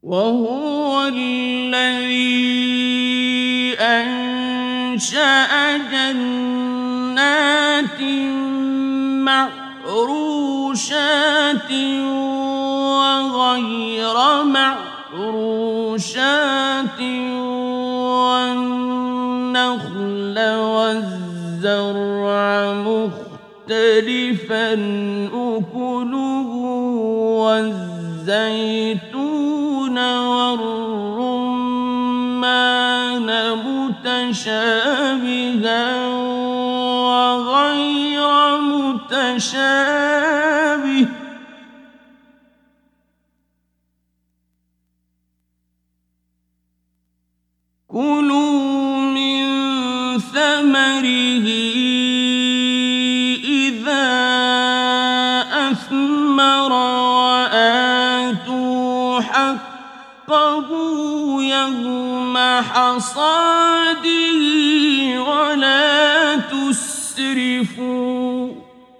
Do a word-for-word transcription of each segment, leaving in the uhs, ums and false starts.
وهو الذي أنشأ جنات معروشات وغير معروشات والنخل والزرع مختلفا أكله والزيتون والرمان متشابها وغير متشابه كلوا من ثمره إذا أثمر وآتوا حقه يوم حصاده ولا تسرفوا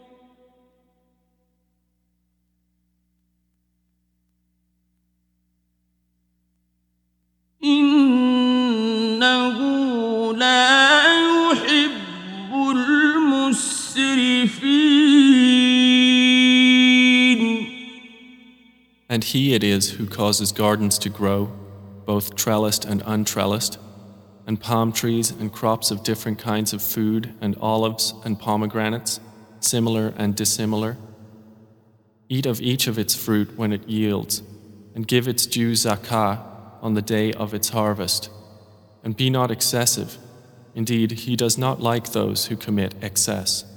إنه لا يحب المسرفين. And he it is who causes gardens to grow, both trellised and untrellised, and palm trees and crops of different kinds of food and olives and pomegranates, similar and dissimilar. Eat of each of its fruit when it yields, and give its due zakah on the day of its harvest. And be not excessive. Indeed, he does not like those who commit excess.